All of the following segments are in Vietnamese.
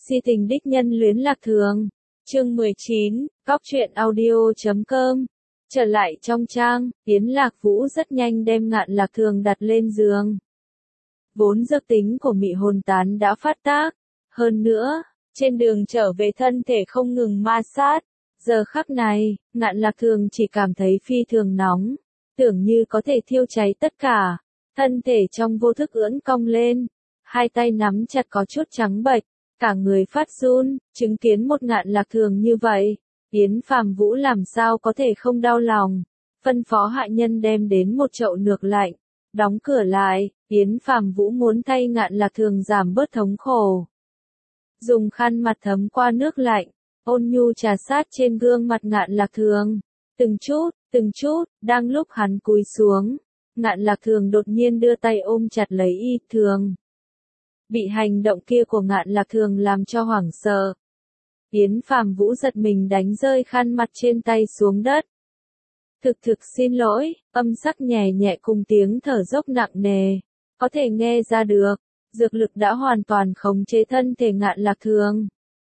Si tình đích nhân luyến Lạc Thường. Chương 19, Góc truyện audio.com. Trở lại trong trang, Yến Lạc Vũ rất nhanh đem Ngạn Lạc Thường đặt lên giường. Vốn dược tính của mị hồn tán đã phát tác. Hơn nữa, trên đường trở về thân thể không ngừng ma sát. Giờ khắc này, Ngạn Lạc Thường chỉ cảm thấy phi thường nóng. Tưởng như có thể thiêu cháy tất cả. Thân thể trong vô thức ưỡn cong lên. Hai tay nắm chặt có chút trắng bệch. Cả người phát run, chứng kiến một Ngạn Lạc Thường như vậy. Yến Phàm Vũ làm sao có thể không đau lòng. Phân phó hạ nhân đem đến một chậu nước lạnh. Đóng cửa lại, Yến Phàm Vũ muốn thay Ngạn Lạc Thường giảm bớt thống khổ. Dùng khăn mặt thấm qua nước lạnh, ôn nhu trà sát trên gương mặt Ngạn Lạc Thường. Từng chút, đang lúc hắn cúi xuống, Ngạn Lạc Thường đột nhiên đưa tay ôm chặt lấy Y Thường. Bị hành động kia của Ngạn Lạc Thường làm cho hoảng sợ. Yến Phàm Vũ giật mình đánh rơi khăn mặt trên tay xuống đất. Thực xin lỗi, âm sắc nhẹ nhẹ cùng tiếng thở dốc nặng nề, có thể nghe ra được, dược lực đã hoàn toàn khống chế thân thể Ngạn Lạc Thường.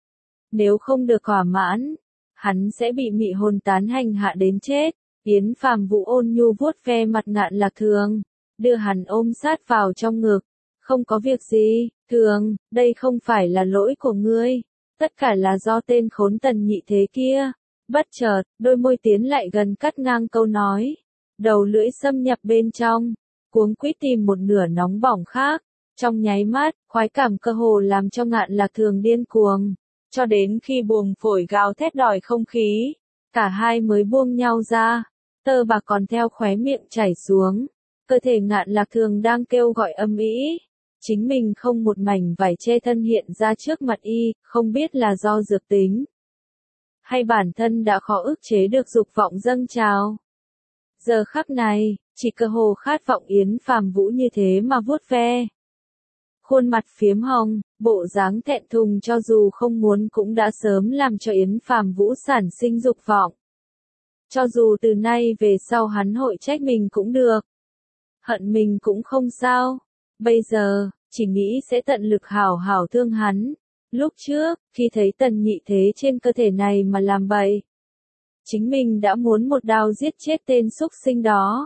Nếu không được thỏa mãn, hắn sẽ bị mị hồn tán hành hạ đến chết. Yến Phàm Vũ ôn nhu vuốt ve mặt Ngạn Lạc Thường, đưa hắn ôm sát vào trong ngực. Không có việc gì, Thường, đây không phải là lỗi của ngươi, tất cả là do tên khốn Tần Nhị Thế kia. Bất chợt, đôi môi tiến lại gần cắt ngang câu nói, đầu lưỡi xâm nhập bên trong, cuống quýt tìm một nửa nóng bỏng khác. Trong nháy mắt, khoái cảm cơ hồ làm cho Ngạn Lạc Thường điên cuồng, cho đến khi buồng phổi gào thét đòi không khí, cả hai mới buông nhau ra, tơ bạc còn theo khóe miệng chảy xuống, cơ thể Ngạn Lạc Thường đang kêu gọi âm ĩ. Chính mình không một mảnh vải che thân hiện ra trước mặt y, không biết là do dược tính, hay bản thân đã khó ức chế được dục vọng dâng trào. Giờ khắc này, chỉ cơ hồ khát vọng Yến Phàm Vũ như thế mà vuốt ve. Khuôn mặt phiếm hồng, bộ dáng thẹn thùng cho dù không muốn cũng đã sớm làm cho Yến Phàm Vũ sản sinh dục vọng. Cho dù từ nay về sau hắn hội trách mình cũng được, hận mình cũng không sao. Bây giờ, chỉ nghĩ sẽ tận lực hảo hảo thương hắn. Lúc trước, khi thấy Tần Nhị Thế trên cơ thể này mà làm bậy, chính mình đã muốn một đao giết chết tên xúc sinh đó.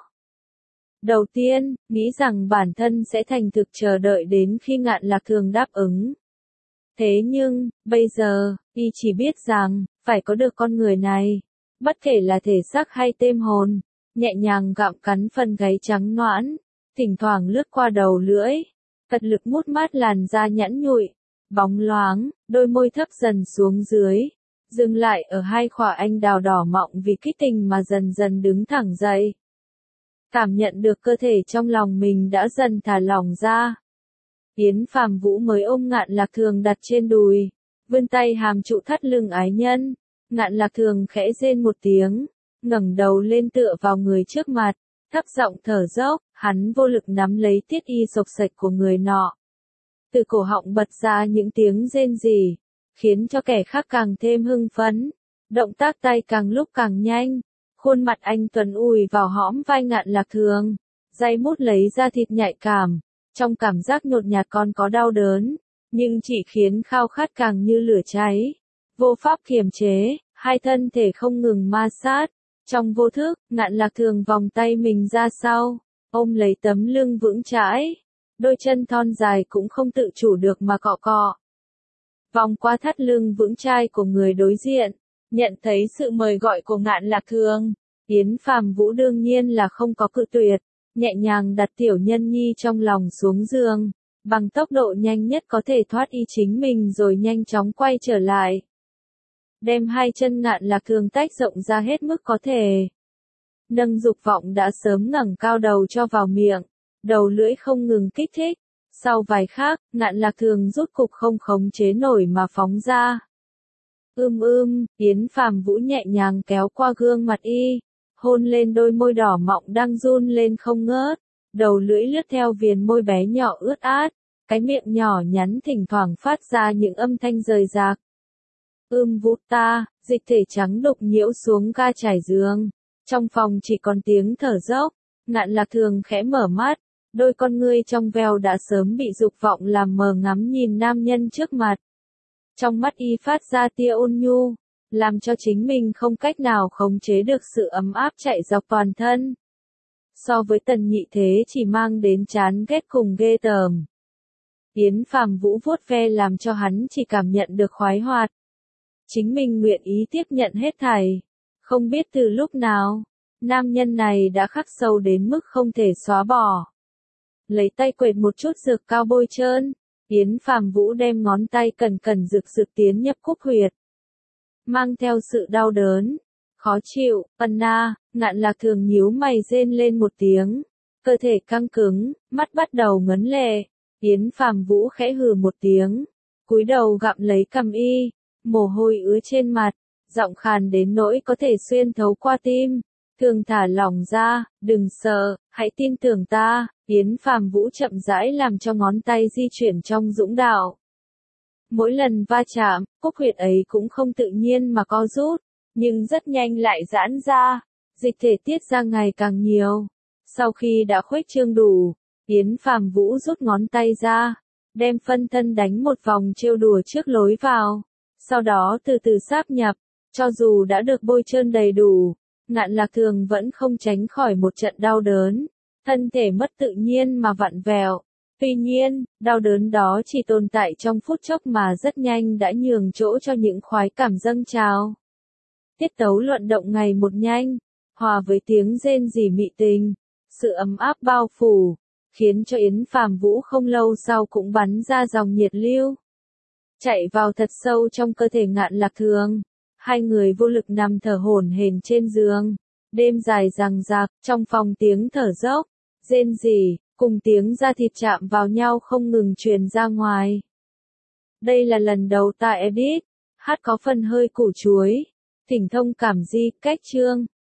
Đầu tiên, nghĩ rằng bản thân sẽ thành thực chờ đợi đến khi Ngạn Lạc Thường đáp ứng. Thế nhưng, bây giờ, y chỉ biết rằng, phải có được con người này, bất kể là thể xác hay tâm hồn, nhẹ nhàng gặm cắn phần gáy trắng nõn, thỉnh thoảng lướt qua đầu lưỡi, cật lực mút mát làn da nhẵn nhụi, bóng loáng, đôi môi thấp dần xuống dưới, dừng lại ở hai khỏa anh đào đỏ mọng vì kích tình mà dần dần đứng thẳng dậy. Cảm nhận được cơ thể trong lòng mình đã dần thả lỏng ra. Yến Phàm Vũ mới ôm Ngạn Lạc Thường đặt trên đùi, vươn tay hàm trụ thắt lưng ái nhân. Ngạn Lạc Thường khẽ rên một tiếng, ngẩng đầu lên tựa vào người trước mặt, thấp giọng thở dốc, hắn vô lực nắm lấy tiết y xộc xệch của người nọ. Từ cổ họng bật ra những tiếng rên rỉ, khiến cho kẻ khác càng thêm hưng phấn. Động tác tay càng lúc càng nhanh, khuôn mặt anh tuấn ùi vào hõm vai Ngạn Lạc Thường, day mút lấy da thịt nhạy cảm, trong cảm giác nhột nhạt còn có đau đớn, nhưng chỉ khiến khao khát càng như lửa cháy. Vô pháp kiềm chế, hai thân thể không ngừng ma sát. Trong vô thức, Ngạn Lạc Thường vòng tay mình ra sau, ôm lấy tấm lưng vững chãi, đôi chân thon dài cũng không tự chủ được mà cọ cọ. Vòng qua thắt lưng vững chãi của người đối diện, nhận thấy sự mời gọi của Ngạn Lạc Thường, Yến Phàm Vũ đương nhiên là không có cự tuyệt, nhẹ nhàng đặt tiểu nhân nhi trong lòng xuống giường, bằng tốc độ nhanh nhất có thể thoát y chính mình rồi nhanh chóng quay trở lại. Đem hai chân Ngạn Lạc Thường tách rộng ra hết mức có thể. Nâng dục vọng đã sớm ngẩng cao đầu cho vào miệng, đầu lưỡi không ngừng kích thích. Sau vài khắc, Ngạn Lạc Thường rút cục không khống chế nổi mà phóng ra. Yến Phàm Vũ nhẹ nhàng kéo qua gương mặt y, hôn lên đôi môi đỏ mọng đang run lên không ngớt, đầu lưỡi lướt theo viền môi bé nhỏ ướt át, cái miệng nhỏ nhắn thỉnh thoảng phát ra những âm thanh rời rạc. Vũ ta, dịch thể trắng đục nhiễu xuống ga trải giường. Trong phòng chỉ còn tiếng thở dốc. Ngạn Lạc Thường khẽ mở mắt, đôi con ngươi trong veo đã sớm bị dục vọng làm mờ ngắm nhìn nam nhân trước mặt. Trong mắt y phát ra tia ôn nhu, làm cho chính mình không cách nào khống chế được sự ấm áp chạy dọc toàn thân. So với Tần Nhị Thế chỉ mang đến chán ghét cùng ghê tởm. Yến Phàm Vũ vuốt ve làm cho hắn chỉ cảm nhận được khoái hoạt. Chính mình nguyện ý tiếp nhận hết thảy. Không biết từ lúc nào, nam nhân này đã khắc sâu đến mức không thể xóa bỏ. Lấy tay quệt một chút dược cao bôi trơn, Yến Phàm Vũ đem ngón tay cẩn cẩn rực tiến nhập cúc huyệt. Mang theo sự đau đớn, khó chịu, na, Ngạn Lạc Thường nhíu mày rên lên một tiếng, cơ thể căng cứng, mắt bắt đầu ngấn lệ. Yến Phàm Vũ khẽ hừ một tiếng, cúi đầu gặm lấy cằm y, mồ hôi ứa trên mặt, giọng khàn đến nỗi có thể xuyên thấu qua tim. Thường thả lỏng ra, đừng sợ, hãy tin tưởng ta. Yến Phàm Vũ chậm rãi làm cho ngón tay di chuyển trong dũng đạo. Mỗi lần va chạm, cúc huyệt ấy cũng không tự nhiên mà co rút, nhưng rất nhanh lại giãn ra, dịch thể tiết ra ngày càng nhiều. Sau khi đã khuếch trương đủ, Yến Phàm Vũ rút ngón tay ra, đem phân thân đánh một vòng trêu đùa trước lối vào, sau đó từ từ sáp nhập, cho dù đã được bôi trơn đầy đủ, Ngạn Lạc Thường vẫn không tránh khỏi một trận đau đớn, thân thể mất tự nhiên mà vặn vẹo. Tuy nhiên, đau đớn đó chỉ tồn tại trong phút chốc mà rất nhanh đã nhường chỗ cho những khoái cảm dâng trào. Tiết tấu luận động ngày một nhanh, hòa với tiếng rên rỉ mị tình, sự ấm áp bao phủ, khiến cho Yến Phàm Vũ không lâu sau cũng bắn ra dòng nhiệt lưu. Chạy vào thật sâu trong cơ thể Ngạn Lạc Thường, hai người vô lực nằm thở hổn hển trên giường. Đêm dài dằng dặc, trong phòng tiếng thở dốc, rên rỉ, cùng tiếng da thịt chạm vào nhau không ngừng truyền ra ngoài. Đây là lần đầu ta edit, hát có phần hơi củ chuối, thỉnh thông cảm di, cách chương.